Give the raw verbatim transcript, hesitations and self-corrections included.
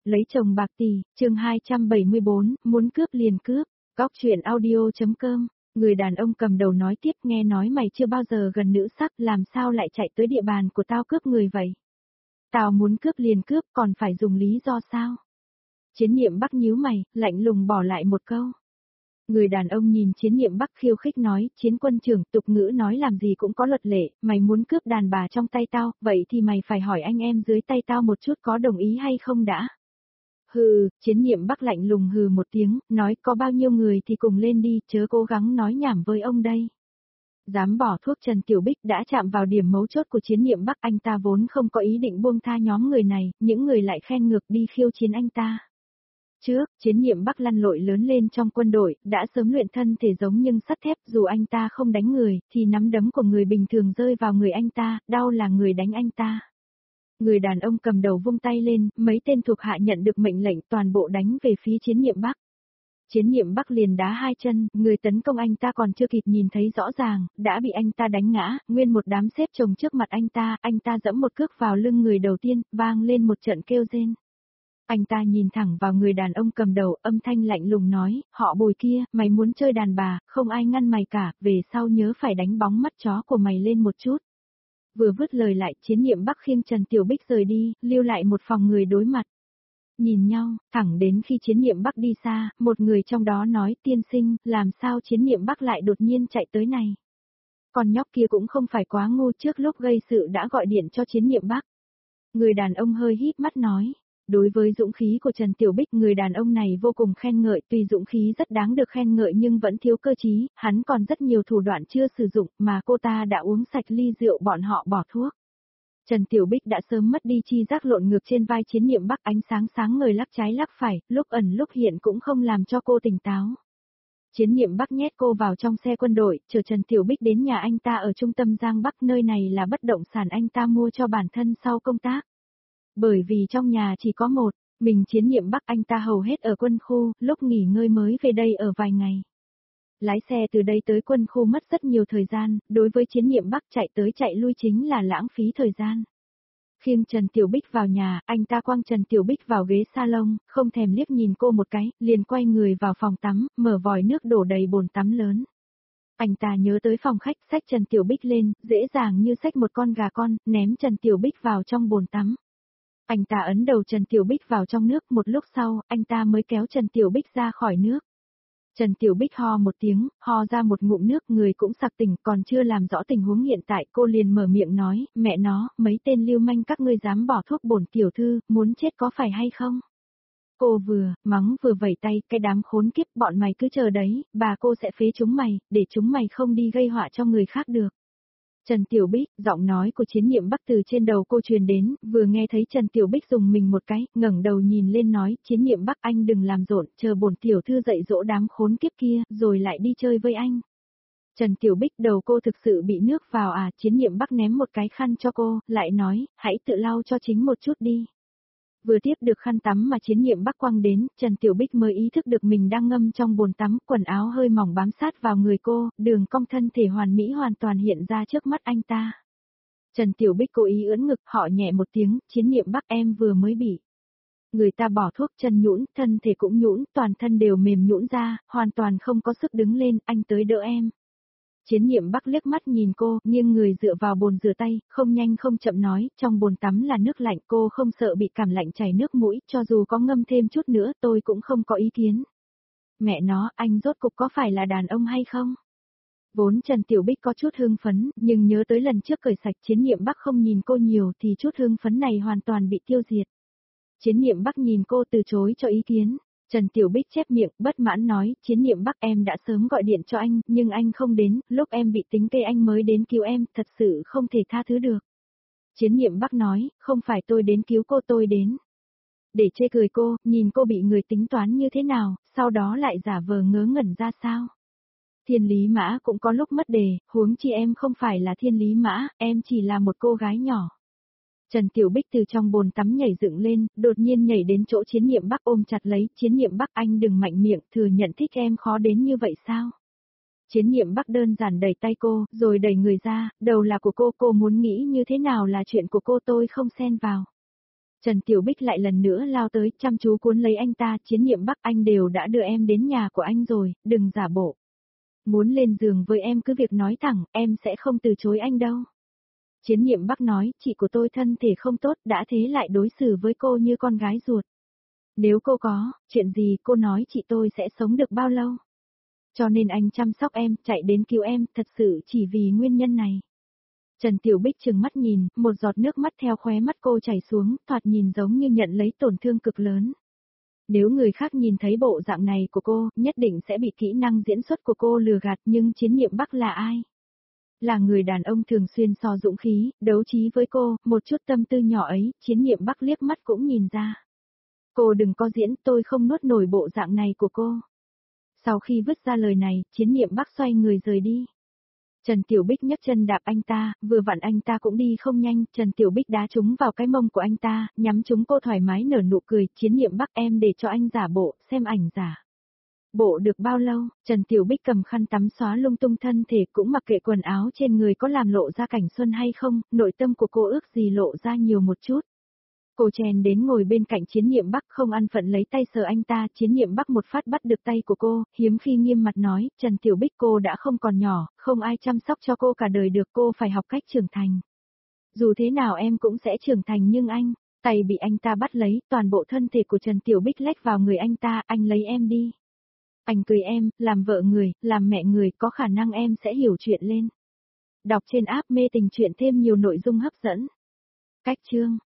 Lấy chồng bạc tỷ, chương hai trăm bảy mươi bốn, muốn cướp liền cướp, góc chuyện audio.com, người đàn ông cầm đầu nói tiếp nghe nói mày chưa bao giờ gần nữ sắc làm sao lại chạy tới địa bàn của tao cướp người vậy? Tao muốn cướp liền cướp còn phải dùng lý do sao? Chiến Niệm Bắc nhíu mày, lạnh lùng bỏ lại một câu. Người đàn ông nhìn Chiến Niệm Bắc khiêu khích nói, Chiến quân trưởng, tục ngữ nói làm gì cũng có luật lệ, mày muốn cướp đàn bà trong tay tao, vậy thì mày phải hỏi anh em dưới tay tao một chút có đồng ý hay không đã. Hừ, Chiến Niệm Bắc lạnh lùng hừ một tiếng, nói có bao nhiêu người thì cùng lên đi, chớ cố gắng nói nhảm với ông đây. Dám bỏ thuốc Trần Tiểu Bích đã chạm vào điểm mấu chốt của Chiến Niệm Bắc, anh ta vốn không có ý định buông tha nhóm người này, những người lại khen ngược đi khiêu chiến anh ta. Trước, Chiến Niệm Bắc lăn lội lớn lên trong quân đội, đã sớm luyện thân thể giống nhưng sắt thép, dù anh ta không đánh người, thì nắm đấm của người bình thường rơi vào người anh ta, đau là người đánh anh ta. Người đàn ông cầm đầu vung tay lên, mấy tên thuộc hạ nhận được mệnh lệnh toàn bộ đánh về phía Chiến Niệm Bắc. Chiến Niệm Bắc liền đá hai chân, người tấn công anh ta còn chưa kịp nhìn thấy rõ ràng, đã bị anh ta đánh ngã, nguyên một đám xếp chồng trước mặt anh ta, anh ta giẫm một cước vào lưng người đầu tiên, vang lên một trận kêu rên. Anh ta nhìn thẳng vào người đàn ông cầm đầu, âm thanh lạnh lùng nói, họ Bùi kia, mày muốn chơi đàn bà, không ai ngăn mày cả, về sau nhớ phải đánh bóng mắt chó của mày lên một chút. Vừa vứt lời lại, Chiến Niệm Bắc khiêng Trần Tiểu Bích rời đi, lưu lại một phòng người đối mặt. Nhìn nhau, thẳng đến khi Chiến Niệm Bắc đi xa, một người trong đó nói, tiên sinh, làm sao Chiến Niệm Bắc lại đột nhiên chạy tới này. Con nhóc kia cũng không phải quá ngu, trước lúc gây sự đã gọi điện cho Chiến Niệm Bắc. Người đàn ông hơi híp mắt nói. Đối với dũng khí của Trần Tiểu Bích, người đàn ông này vô cùng khen ngợi, tuy dũng khí rất đáng được khen ngợi nhưng vẫn thiếu cơ trí, hắn còn rất nhiều thủ đoạn chưa sử dụng mà cô ta đã uống sạch ly rượu bọn họ bỏ thuốc. Trần Tiểu Bích đã sớm mất đi chi giác, lộn ngược trên vai Chiến Niệm Bắc, ánh sáng sáng ngời lắc trái lắc phải, lúc ẩn lúc hiện cũng không làm cho cô tỉnh táo. Chiến Niệm Bắc nhét cô vào trong xe quân đội, chở Trần Tiểu Bích đến nhà anh ta ở trung tâm Giang Bắc, nơi này là bất động sản anh ta mua cho bản thân sau công tác. Bởi vì trong nhà chỉ có một, mình Chiến Niệm Bắc, anh ta hầu hết ở quân khu, lúc nghỉ ngơi mới về đây ở vài ngày. Lái xe từ đây tới quân khu mất rất nhiều thời gian, đối với Chiến Niệm Bắc chạy tới chạy lui chính là lãng phí thời gian. Khiêng Trần Tiểu Bích vào nhà, anh ta quăng Trần Tiểu Bích vào ghế salon, không thèm liếc nhìn cô một cái, liền quay người vào phòng tắm, mở vòi nước đổ đầy bồn tắm lớn. Anh ta nhớ tới phòng khách, xách Trần Tiểu Bích lên, dễ dàng như xách một con gà con, ném Trần Tiểu Bích vào trong bồn tắm. Anh ta ấn đầu Trần Tiểu Bích vào trong nước, một lúc sau, anh ta mới kéo Trần Tiểu Bích ra khỏi nước. Trần Tiểu Bích ho một tiếng, ho ra một ngụm nước, người cũng sặc tỉnh, còn chưa làm rõ tình huống hiện tại, cô liền mở miệng nói, mẹ nó, mấy tên lưu manh các ngươi dám bỏ thuốc bổn tiểu thư, muốn chết có phải hay không? Cô vừa, mắng vừa vẩy tay, cái đám khốn kiếp, bọn mày cứ chờ đấy, bà cô sẽ phế chúng mày, để chúng mày không đi gây họa cho người khác được. Trần Tiểu Bích, giọng nói của Chiến Niệm Bắc từ trên đầu cô truyền đến, vừa nghe thấy Trần Tiểu Bích dùng mình một cái, ngẩng đầu nhìn lên nói, Chiến Niệm Bắc anh đừng làm rộn, chờ bổn tiểu thư dạy dỗ đám khốn kiếp kia, rồi lại đi chơi với anh. Trần Tiểu Bích, đầu cô thực sự bị nước vào à, Chiến Niệm Bắc ném một cái khăn cho cô, lại nói, hãy tự lau cho chính một chút đi. Vừa tiếp được khăn tắm mà Chiến Niệm Bắc quăng đến, Trần Tiểu Bích mới ý thức được mình đang ngâm trong bồn tắm, quần áo hơi mỏng bám sát vào người cô, đường cong thân thể hoàn mỹ hoàn toàn hiện ra trước mắt anh ta. Trần Tiểu Bích cố ý ưỡn ngực, họ nhẹ một tiếng, Chiến Niệm Bắc em vừa mới bị. Người ta bỏ thuốc, chân nhũn, thân thể cũng nhũn, toàn thân đều mềm nhũn ra, hoàn toàn không có sức đứng lên, anh tới đỡ em. Chiến Niệm Bắc liếc mắt nhìn cô, nghiêng người dựa vào bồn rửa tay, không nhanh không chậm nói, trong bồn tắm là nước lạnh, cô không sợ bị cảm lạnh chảy nước mũi, cho dù có ngâm thêm chút nữa tôi cũng không có ý kiến. Mẹ nó, anh rốt cục có phải là đàn ông hay không? Vốn Trần Tiểu Bích có chút hưng phấn, nhưng nhớ tới lần trước cởi sạch Chiến Niệm Bắc không nhìn cô nhiều thì chút hưng phấn này hoàn toàn bị tiêu diệt. Chiến Niệm Bắc nhìn cô từ chối cho ý kiến. Trần Tiểu Bích chép miệng, bất mãn nói, Chiến Niệm Bắc em đã sớm gọi điện cho anh, nhưng anh không đến, lúc em bị tính cây anh mới đến cứu em, thật sự không thể tha thứ được. Chiến Niệm Bắc nói, không phải tôi đến cứu cô, tôi đến. Để chê cười cô, nhìn cô bị người tính toán như thế nào, sau đó lại giả vờ ngớ ngẩn ra sao. Thiên lý mã cũng có lúc mất đề, huống chi em không phải là thiên lý mã, em chỉ là một cô gái nhỏ. Trần Tiểu Bích từ trong bồn tắm nhảy dựng lên, đột nhiên nhảy đến chỗ Chiến Niệm Bắc ôm chặt lấy, Chiến Niệm Bắc anh đừng mạnh miệng, thừa nhận thích em khó đến như vậy sao? Chiến Niệm Bắc đơn giản đẩy tay cô, rồi đẩy người ra, đầu là của cô, cô muốn nghĩ như thế nào là chuyện của cô, tôi không xen vào. Trần Tiểu Bích lại lần nữa lao tới, chăm chú cuốn lấy anh ta, Chiến Nhiệm Bắc anh đều đã đưa em đến nhà của anh rồi, đừng giả bộ. Muốn lên giường với em cứ việc nói thẳng, em sẽ không từ chối anh đâu. Chiến Nhiệm Bắc nói, chị của tôi thân thể không tốt, đã thế lại đối xử với cô như con gái ruột. Nếu cô có, chuyện gì cô nói chị tôi sẽ sống được bao lâu? Cho nên anh chăm sóc em, chạy đến cứu em, thật sự chỉ vì nguyên nhân này. Trần Tiểu Bích trừng mắt nhìn, một giọt nước mắt theo khóe mắt cô chảy xuống, thoạt nhìn giống như nhận lấy tổn thương cực lớn. Nếu người khác nhìn thấy bộ dạng này của cô, nhất định sẽ bị kỹ năng diễn xuất của cô lừa gạt, nhưng Chiến Nhiệm Bắc là ai? Là người đàn ông thường xuyên so dũng khí, đấu trí với cô, một chút tâm tư nhỏ ấy, Chiến Nhiệm Bắc liếc mắt cũng nhìn ra. Cô đừng có diễn, tôi không nuốt nổi bộ dạng này của cô. Sau khi vứt ra lời này, Chiến Nhiệm Bắc xoay người rời đi. Trần Tiểu Bích nhấc chân đạp anh ta, vừa vặn anh ta cũng đi không nhanh, Trần Tiểu Bích đá trúng vào cái mông của anh ta, nhắm trúng cô thoải mái nở nụ cười, Chiến Nhiệm Bắc em để cho anh giả bộ, xem ảnh giả. Bộ được bao lâu, Trần Tiểu Bích cầm khăn tắm xóa lung tung thân thể cũng mặc kệ quần áo trên người có làm lộ ra cảnh xuân hay không, nội tâm của cô ước gì lộ ra nhiều một chút. Cô chen đến ngồi bên cạnh Chiến Nhiệm Bắc không ăn phận lấy tay sờ anh ta, Chiến Nhiệm Bắc một phát bắt được tay của cô, hiếm khi nghiêm mặt nói, Trần Tiểu Bích cô đã không còn nhỏ, không ai chăm sóc cho cô cả đời được, cô phải học cách trưởng thành. Dù thế nào em cũng sẽ trưởng thành nhưng anh, tay bị anh ta bắt lấy, toàn bộ thân thể của Trần Tiểu Bích lách vào người anh ta, anh lấy em đi. Anh cười em, làm vợ người, làm mẹ người, có khả năng em sẽ hiểu chuyện lên. Đọc trên app mê tình truyện thêm nhiều nội dung hấp dẫn. Cách chương